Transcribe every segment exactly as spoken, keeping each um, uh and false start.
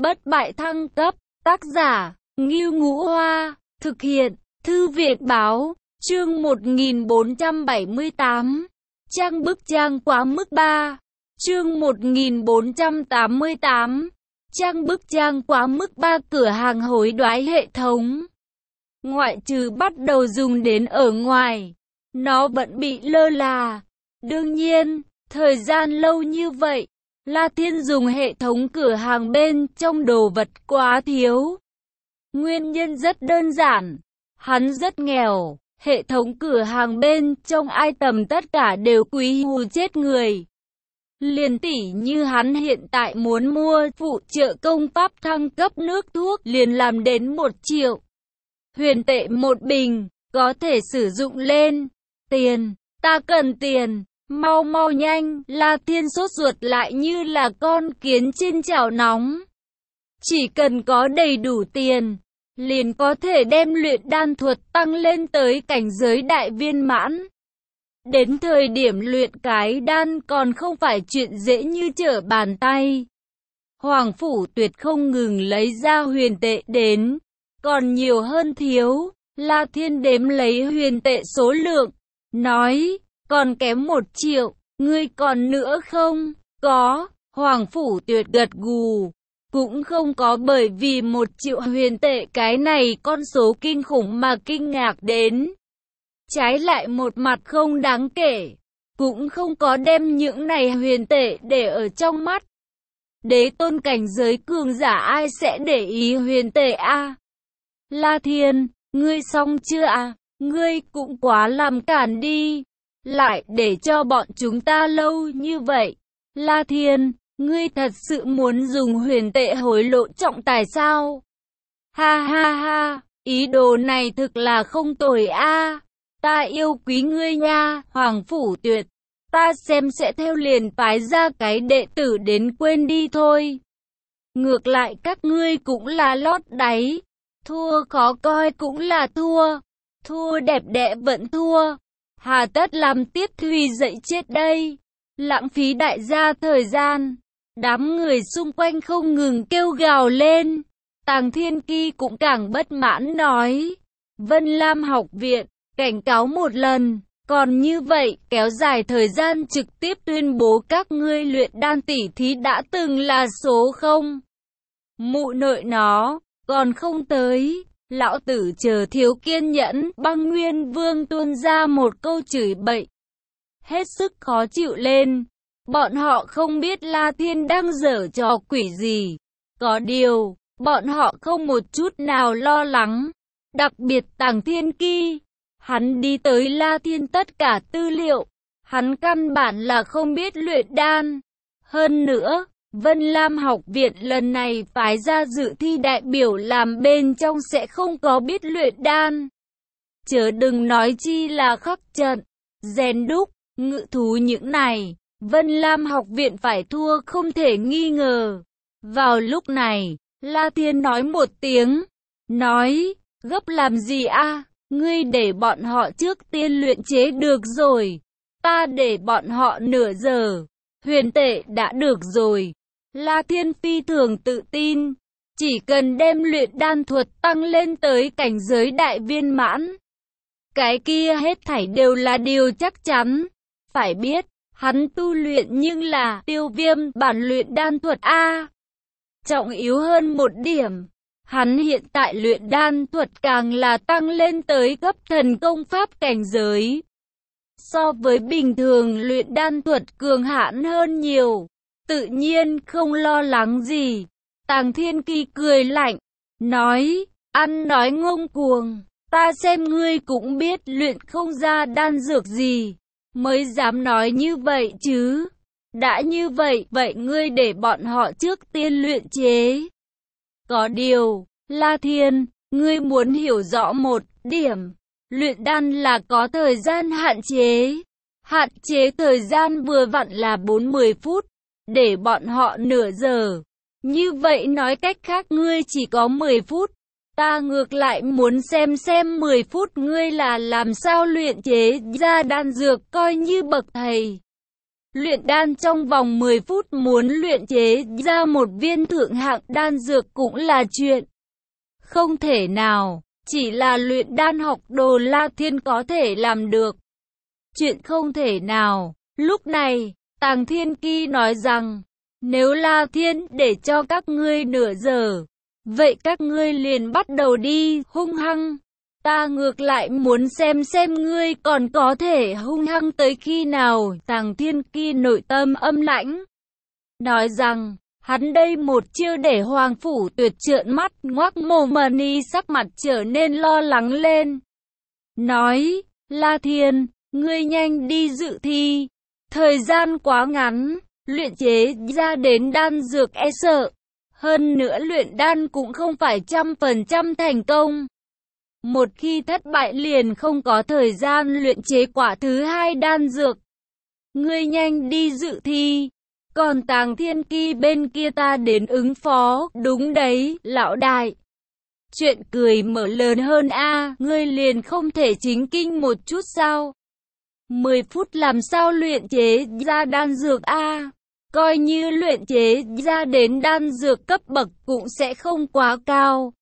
Bất bại thăng cấp, tác giả, Ngưu Ngũ Hoa, thực hiện, Thư viện Báo, chương một nghìn bốn trăm bảy mươi tám, trang bức trang quá mức ba, chương một nghìn bốn trăm tám mươi tám, trang bức trang quá mức ba cửa hàng hối đoái hệ thống. Ngoại trừ bắt đầu dùng đến ở ngoài, nó vẫn bị lơ là. Đương nhiên, thời gian lâu như vậy, La Thiên dùng hệ thống cửa hàng bên trong đồ vật quá thiếu. Nguyên nhân rất đơn giản, hắn rất nghèo, hệ thống cửa hàng bên trong item tất cả đều quý hù chết người. Liền tỷ như hắn hiện tại muốn mua phụ trợ công pháp thăng cấp nước thuốc liền làm đến một triệu. Huyền tệ một bình, có thể sử dụng lên. Tiền, ta cần tiền. Mau mau nhanh, La Thiên sốt ruột lại như là con kiến trên chảo nóng. Chỉ cần có đầy đủ tiền, liền có thể đem luyện đan thuật tăng lên tới cảnh giới đại viên mãn. Đến thời điểm luyện cái đan còn không phải chuyện dễ như trở bàn tay. Hoàng Phủ Tuyệt không ngừng lấy ra huyền tệ đến, còn nhiều hơn thiếu. La Thiên đếm lấy huyền tệ số lượng, nói, còn kém một triệu, ngươi còn nữa không? Có, Hoàng Phủ Tuyệt gật gù, cũng không có bởi vì một triệu huyền tệ cái này con số kinh khủng mà kinh ngạc đến. Trái lại một mặt không đáng kể, cũng không có đem những này huyền tệ để ở trong mắt. Đế tôn cảnh giới cường giả ai sẽ để ý huyền tệ a? À? La Thiên, ngươi xong chưa à? Ngươi cũng quá làm cản đi. Lại để cho bọn chúng ta lâu như vậy. La Thiên, ngươi thật sự muốn dùng huyền tệ hối lộ trọng tài sao? Ha ha ha, ý đồ này thực là không tồi a. À. Ta yêu quý ngươi nha, Hoàng Phủ Tuyệt. Ta xem sẽ theo liền phái ra cái đệ tử đến quên đi thôi. Ngược lại các ngươi cũng là lót đáy. Thua khó coi cũng là thua. Thua đẹp đẽ vẫn thua. Hà tất làm Tiết Thùy dậy chết đây, lãng phí đại gia thời gian. Đám người xung quanh không ngừng kêu gào lên. Tàng Thiên Ki cũng càng bất mãn nói, Vân Lam học viện, cảnh cáo một lần, còn như vậy kéo dài thời gian trực tiếp tuyên bố các ngươi luyện đan tỷ thí đã từng là số không. Mụ nội nó, còn không tới. Lão tử chờ thiếu kiên nhẫn, Băng Nguyên Vương tuôn ra một câu chửi bậy. Hết sức khó chịu lên. Bọn họ không biết La Thiên đang giở trò quỷ gì. Có điều, bọn họ không một chút nào lo lắng. Đặc biệt Tàng Thiên Ki. Hắn đi tới La Thiên tất cả tư liệu. Hắn căn bản là không biết luyện đan. Hơn nữa, Vân Lam học viện lần này phái ra dự thi đại biểu làm bên trong sẽ không có biết luyện đan. Chớ đừng nói chi là khắc trận, rèn đúc, ngự thú những này. Vân Lam học viện phải thua không thể nghi ngờ. Vào lúc này, La Thiên nói một tiếng. Nói, gấp làm gì a? À? Ngươi để bọn họ trước tiên luyện chế được rồi. Ta để bọn họ nửa giờ. Huyền tệ đã được rồi. La Thiên phi thường tự tin, chỉ cần đem luyện đan thuật tăng lên tới cảnh giới đại viên mãn. Cái kia hết thảy đều là điều chắc chắn. Phải biết, hắn tu luyện nhưng là tiêu viêm bản luyện đan thuật A. Trọng yếu hơn một điểm, hắn hiện tại luyện đan thuật càng là tăng lên tới cấp thần công pháp cảnh giới. So với bình thường luyện đan thuật cường hãn hơn nhiều. Tự nhiên không lo lắng gì. Tàng Thiên Ki cười lạnh, nói, ăn nói ngông cuồng, ta xem ngươi cũng biết luyện không ra đan dược gì, mới dám nói như vậy chứ. Đã như vậy, vậy ngươi để bọn họ trước tiên luyện chế. Có điều, La Thiên, ngươi muốn hiểu rõ một điểm, luyện đan là có thời gian hạn chế. Hạn chế thời gian vừa vặn là bốn mươi phút. Để bọn họ nửa giờ. Như vậy nói cách khác ngươi chỉ có mười phút. Ta ngược lại muốn xem xem mười phút ngươi là làm sao luyện chế ra đan dược coi như bậc thầy. Luyện đan trong vòng mười phút muốn luyện chế ra một viên thượng hạng đan dược cũng là chuyện không thể nào. Chỉ là luyện đan học đồ La Thiên có thể làm được. Chuyện không thể nào. Lúc này, Tàng Thiên Ki nói rằng, nếu La Thiên để cho các ngươi nửa giờ, vậy các ngươi liền bắt đầu đi, hung hăng. Ta ngược lại muốn xem xem ngươi còn có thể hung hăng tới khi nào. Tàng Thiên Ki nội tâm âm lãnh, nói rằng, hắn đây một chiêu để Hoàng Phủ Tuyệt trợn mắt ngoác mồm. Mani sắc mặt trở nên lo lắng lên. Nói, La Thiên, ngươi nhanh đi dự thi. Thời gian quá ngắn, luyện chế ra đến đan dược e sợ. Hơn nữa luyện đan cũng không phải trăm phần trăm thành công. Một khi thất bại liền không có thời gian luyện chế quả thứ hai đan dược. Ngươi nhanh đi dự thi. Còn Tàng Thiên Ki bên kia ta đến ứng phó. Đúng đấy, lão đại. Chuyện cười mở lớn hơn a, ngươi liền không thể chính kinh một chút sao? mười phút làm sao luyện chế ra đan dược a? Coi như luyện chế ra đến đan dược cấp bậc cũng sẽ không quá cao.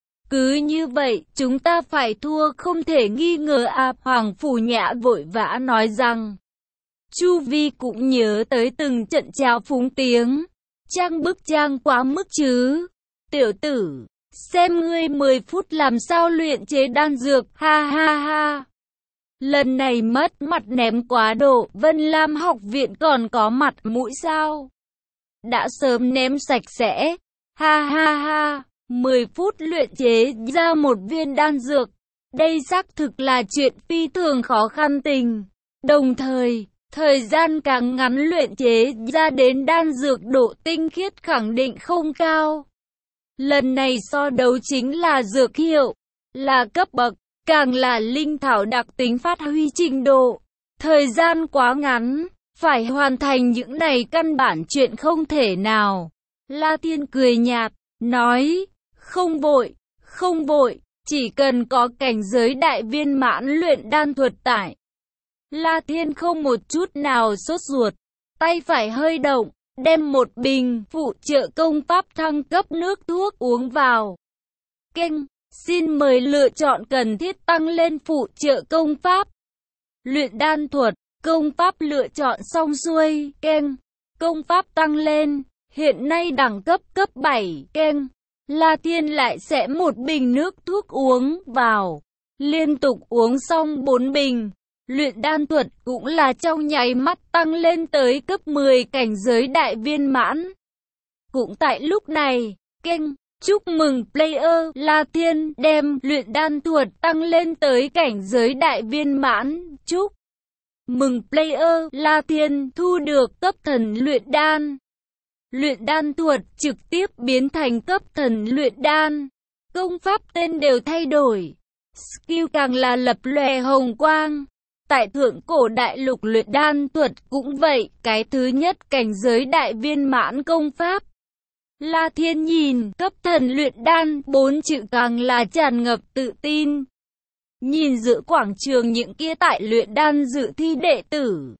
Cứ như vậy, chúng ta phải thua không thể nghi ngờ a. Hoàng Phủ Nhã vội vã nói rằng. Chu Vi cũng nhớ tới từng trận trào phúng tiếng. Trang bức trang quá mức chứ. Tiểu tử, xem ngươi mười phút làm sao luyện chế đan dược, ha ha ha. Lần này mất mặt ném quá độ, Vân Lam học viện còn có mặt mũi sao? Đã sớm ném sạch sẽ, ha ha ha. mười phút luyện chế ra một viên đan dược. Đây xác thực là chuyện phi thường khó khăn tình. Đồng thời, thời gian càng ngắn luyện chế ra đến đan dược độ tinh khiết khẳng định không cao. Lần này so đấu chính là dược hiệu, là cấp bậc, càng là linh thảo đặc tính phát huy trình độ. Thời gian quá ngắn, phải hoàn thành những này căn bản chuyện không thể nào. La Thiên cười nhạt, nói, không vội, không vội, chỉ cần có cảnh giới đại viên mãn luyện đan thuật tại. La Thiên không một chút nào sốt ruột, tay phải hơi động, đem một bình phụ trợ công pháp thăng cấp nước thuốc uống vào. Kênh, xin mời lựa chọn cần thiết tăng lên phụ trợ công pháp. Luyện đan thuật, công pháp lựa chọn xong xuôi, kênh, công pháp tăng lên, hiện nay đẳng cấp cấp bảy, kênh. La Thiên lại sẽ một bình nước thuốc uống vào, liên tục uống xong bốn bình. Luyện đan thuật cũng là trong nháy mắt tăng lên tới cấp mười cảnh giới đại viên mãn. Cũng tại lúc này, kênh, chúc mừng player La Thiên đem luyện đan thuật tăng lên tới cảnh giới đại viên mãn. Chúc mừng player La Thiên thu được cấp thần luyện đan. Luyện đan thuật trực tiếp biến thành cấp thần luyện đan. Công pháp tên đều thay đổi. Skill càng là lập lòe hồng quang. Tại thượng cổ đại lục luyện đan thuật cũng vậy, cái thứ nhất cảnh giới đại viên mãn công pháp. La Thiên nhìn cấp thần luyện đan, bốn chữ càng là tràn ngập tự tin. Nhìn giữa quảng trường những kia tại luyện đan dự thi đệ tử.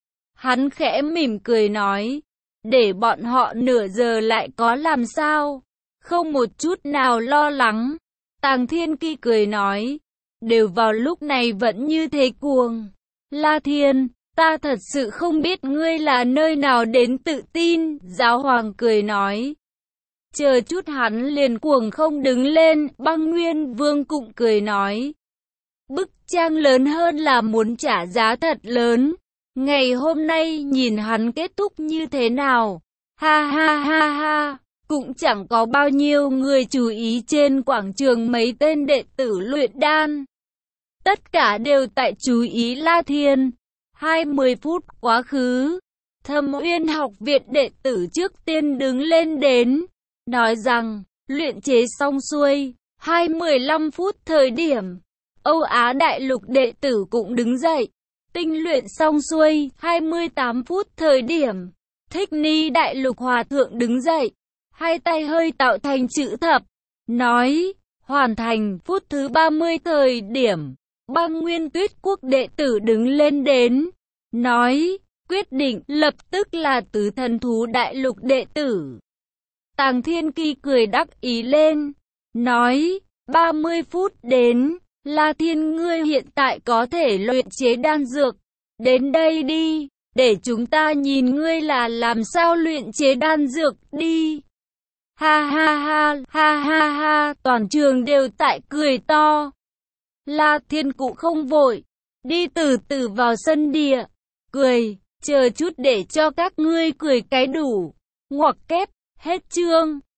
Hắn khẽ mỉm cười nói, để bọn họ nửa giờ lại có làm sao, không một chút nào lo lắng. Tàng Thiên Ki cười nói, đều vào lúc này vẫn như thế cuồng. La Thiên, ta thật sự không biết ngươi là nơi nào đến tự tin. Giáo hoàng cười nói. Chờ chút hắn liền cuồng không đứng lên. Băng Nguyên Vương cũng cười nói. Bức trang lớn hơn là muốn trả giá thật lớn. Ngày hôm nay nhìn hắn kết thúc như thế nào. Ha ha ha ha. Cũng chẳng có bao nhiêu người chú ý trên quảng trường mấy tên đệ tử luyện đan. Tất cả đều tại chú ý La Thiên. hai mươi phút quá khứ. Thâm Uyên học viện đệ tử trước tiên đứng lên đến. Nói rằng, luyện chế xong xuôi. hai mươi lăm phút thời điểm. Âu Á đại lục đệ tử cũng đứng dậy. Tinh luyện xong xuôi. hai mươi tám phút thời điểm. Thích Ni đại lục hòa thượng đứng dậy. Hai tay hơi tạo thành chữ thập. Nói, hoàn thành phút thứ ba mươi thời điểm. Băng Nguyên Tuyết Quốc đệ tử đứng lên đến. Nói, quyết định lập tức là tứ thần thú đại lục đệ tử. Tàng Thiên Kỳ cười đắc ý lên, nói, ba mươi phút đến, La Thiên ngươi hiện tại có thể luyện chế đan dược, đến đây đi, để chúng ta nhìn ngươi là làm sao luyện chế đan dược đi. Ha ha ha, ha ha ha, toàn trường đều tại cười to. La Thiên cũng không vội, đi từ từ vào sân địa, cười, chờ chút để cho các ngươi cười cái đủ. Ngoặc kép, hết chương.